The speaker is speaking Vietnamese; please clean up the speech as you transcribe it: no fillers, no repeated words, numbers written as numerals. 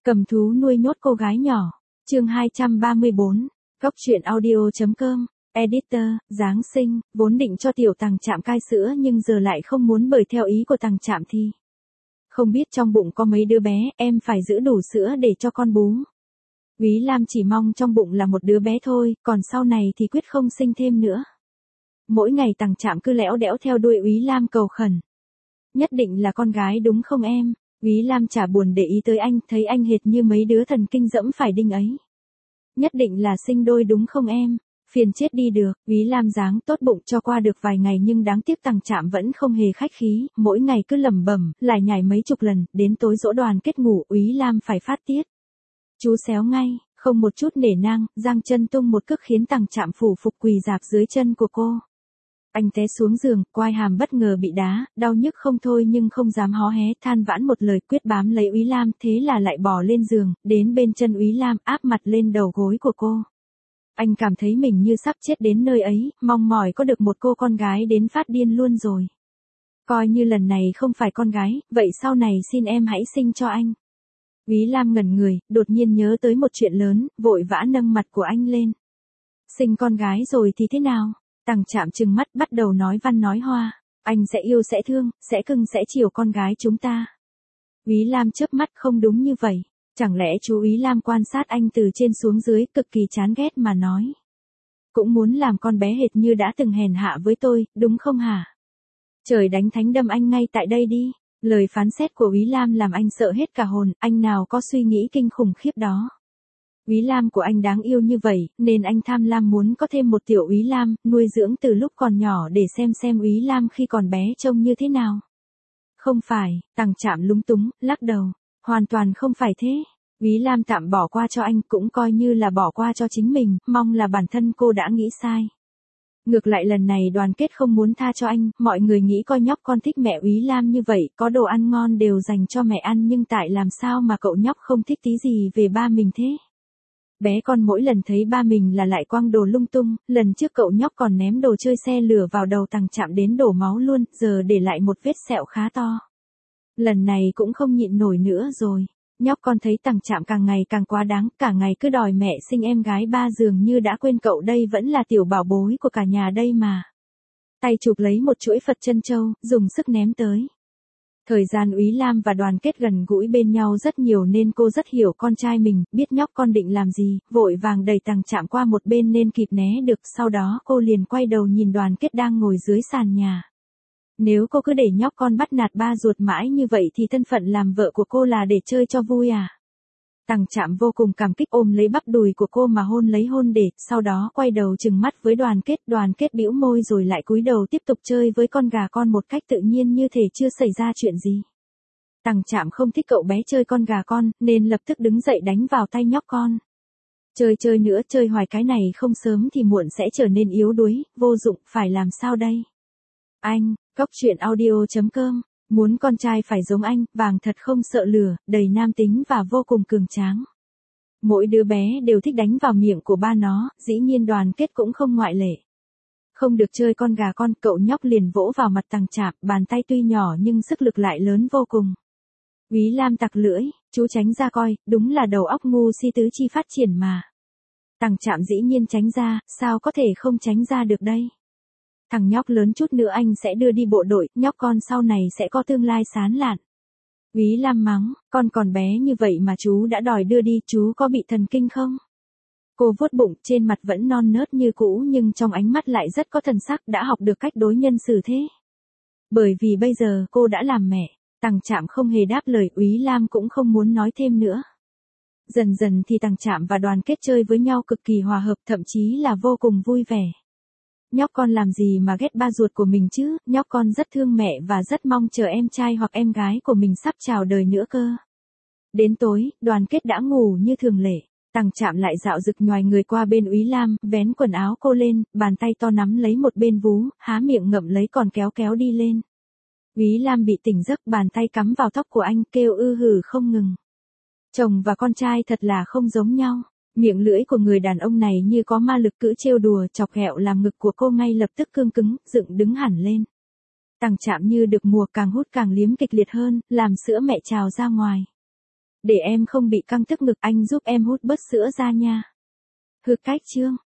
Cầm thú nuôi nhốt cô gái nhỏ. Chương 234. Góc truyện audio.com. Editor, Giáng sinh, vốn định cho tiểu Tằng Trạm cai sữa nhưng giờ lại không muốn bởi theo ý của Tằng Trạm thì. Không biết trong bụng có mấy đứa bé, em phải giữ đủ sữa để cho con bú. Úy Lam chỉ mong trong bụng là một đứa bé thôi, còn sau này thì quyết không sinh thêm nữa. Mỗi ngày Tằng Trạm cứ lẽo đẽo theo đuôi Úy Lam cầu khẩn. Nhất định là con gái đúng không em? Úy Lam chả buồn để ý tới anh, thấy anh hệt như mấy đứa thần kinh dẫm phải đinh ấy. Nhất định là sinh đôi đúng không em? Phiền chết đi được. Úy Lam dáng tốt bụng cho qua được vài ngày nhưng đáng tiếc Tằng Trạm vẫn không hề khách khí, mỗi ngày cứ lẩm bẩm, lại nhảy mấy chục lần, đến tối giỗ Đoàn Kết ngủ, Úy Lam phải phát tiết. Chú xéo ngay, không một chút nể nang, giang chân tung một cước khiến Tằng Trạm phủ phục quỳ rạp dưới chân của cô. Anh té xuống giường, quai hàm bất ngờ bị đá, đau nhức không thôi nhưng không dám hó hé, than vãn một lời, quyết bám lấy Úy Lam, thế là lại bò lên giường, đến bên chân Úy Lam, áp mặt lên đầu gối của cô. Anh cảm thấy mình như sắp chết đến nơi ấy, mong mỏi có được một cô con gái đến phát điên luôn rồi. Coi như lần này không phải con gái, vậy sau này xin em hãy sinh cho anh. Úy Lam ngẩn người, đột nhiên nhớ tới một chuyện lớn, vội vã nâng mặt của anh lên. Sinh con gái rồi thì thế nào? Tằng Trạm trừng mắt bắt đầu nói văn nói hoa. Anh sẽ yêu sẽ thương, sẽ cưng sẽ chiều con gái chúng ta. Úy Lam chớp mắt, không đúng như vậy. Chẳng lẽ chú Úy Lam quan sát anh từ trên xuống dưới, cực kỳ chán ghét mà nói. Cũng muốn làm con bé hệt như đã từng hèn hạ với tôi, đúng không hả? Trời đánh thánh đâm anh ngay tại đây đi. Lời phán xét của Úy Lam làm anh sợ hết cả hồn, anh nào có suy nghĩ kinh khủng khiếp đó. Úy Lam của anh đáng yêu như vậy, nên anh tham lam muốn có thêm một tiểu Úy Lam, nuôi dưỡng từ lúc còn nhỏ để xem Úy Lam khi còn bé trông như thế nào. Không phải, Tằng Trạm lúng túng, lắc đầu. Hoàn toàn không phải thế. Úy Lam tạm bỏ qua cho anh, cũng coi như là bỏ qua cho chính mình, mong là bản thân cô đã nghĩ sai. Ngược lại lần này Đoàn Kết không muốn tha cho anh, mọi người nghĩ coi nhóc con thích mẹ Úy Lam như vậy, có đồ ăn ngon đều dành cho mẹ ăn nhưng tại làm sao mà cậu nhóc không thích tí gì về ba mình thế? Bé con mỗi lần thấy ba mình là lại quăng đồ lung tung, lần trước cậu nhóc còn ném đồ chơi xe lửa vào đầu Tằng Trạm đến đổ máu luôn, giờ để lại một vết sẹo khá to. Lần này cũng không nhịn nổi nữa rồi. Nhóc con thấy Tằng Trạm càng ngày càng quá đáng, cả ngày cứ đòi mẹ sinh em gái ba, dường như đã quên cậu đây vẫn là tiểu bảo bối của cả nhà đây mà. Tay chụp lấy một chuỗi Phật chân châu, dùng sức ném tới. Thời gian Úy Lam và Đoàn Kết gần gũi bên nhau rất nhiều nên cô rất hiểu con trai mình, biết nhóc con định làm gì, vội vàng đẩy Tằng Trạm qua một bên nên kịp né được, sau đó cô liền quay đầu nhìn Đoàn Kết đang ngồi dưới sàn nhà. Nếu cô cứ để nhóc con bắt nạt ba ruột mãi như vậy thì thân phận làm vợ của cô là để chơi cho vui à? Tằng Trạm vô cùng cảm kích ôm lấy bắp đùi của cô mà hôn lấy hôn để, sau đó quay đầu trừng mắt với Đoàn Kết bĩu môi rồi lại cúi đầu tiếp tục chơi với con gà con một cách tự nhiên như thể chưa xảy ra chuyện gì. Tằng Trạm không thích cậu bé chơi con gà con, nên lập tức đứng dậy đánh vào tay nhóc con. Chơi nữa, chơi hoài cái này không sớm thì muộn sẽ trở nên yếu đuối, vô dụng, phải làm sao đây? Anh, góc truyện audio.com, muốn con trai phải giống anh, vàng thật không sợ lửa, đầy nam tính và vô cùng cường tráng. Mỗi đứa bé đều thích đánh vào miệng của ba nó, dĩ nhiên Đoàn Kết cũng không ngoại lệ. Không được chơi con gà con, cậu nhóc liền vỗ vào mặt Tằng Trạm, bàn tay tuy nhỏ nhưng sức lực lại lớn vô cùng. Úy Lam tặc lưỡi, chú tránh ra coi, đúng là đầu óc ngu si tứ chi phát triển mà. Tằng Trạm dĩ nhiên tránh ra, sao có thể không tránh ra được đây? Thằng nhóc lớn chút nữa anh sẽ đưa đi bộ đội, nhóc con sau này sẽ có tương lai sáng lạn. Úy Lam mắng, con còn bé như vậy mà chú đã đòi đưa đi, chú có bị thần kinh không? Cô vuốt bụng, trên mặt vẫn non nớt như cũ nhưng trong ánh mắt lại rất có thần sắc, đã học được cách đối nhân xử thế. Bởi vì bây giờ cô đã làm mẹ. Tằng Trạm không hề đáp lời, Úy Lam cũng không muốn nói thêm nữa. Dần dần thì Tằng Trạm và Đoàn Kết chơi với nhau cực kỳ hòa hợp, thậm chí là vô cùng vui vẻ. Nhóc con làm gì mà ghét ba ruột của mình chứ, nhóc con rất thương mẹ và rất mong chờ em trai hoặc em gái của mình sắp chào đời nữa cơ. Đến tối, Đoàn Kết đã ngủ như thường lệ. Tằng Trạm lại dạo dực nhoài người qua bên Úy Lam, vén quần áo cô lên, bàn tay to nắm lấy một bên vú, há miệng ngậm lấy còn kéo đi lên. Úy Lam bị tỉnh giấc, bàn tay cắm vào tóc của anh, kêu ư hử không ngừng. Chồng và con trai thật là không giống nhau. Miệng lưỡi của người đàn ông này như có ma lực cữ trêu đùa, chọc ghẹo làm ngực của cô ngay lập tức cương cứng, dựng đứng hẳn lên. Tằng Trạm như được mùa càng hút càng liếm kịch liệt hơn, làm sữa mẹ trào ra ngoài. Để em không bị căng tức ngực anh giúp em hút bớt sữa ra nha. Hừ cách chương.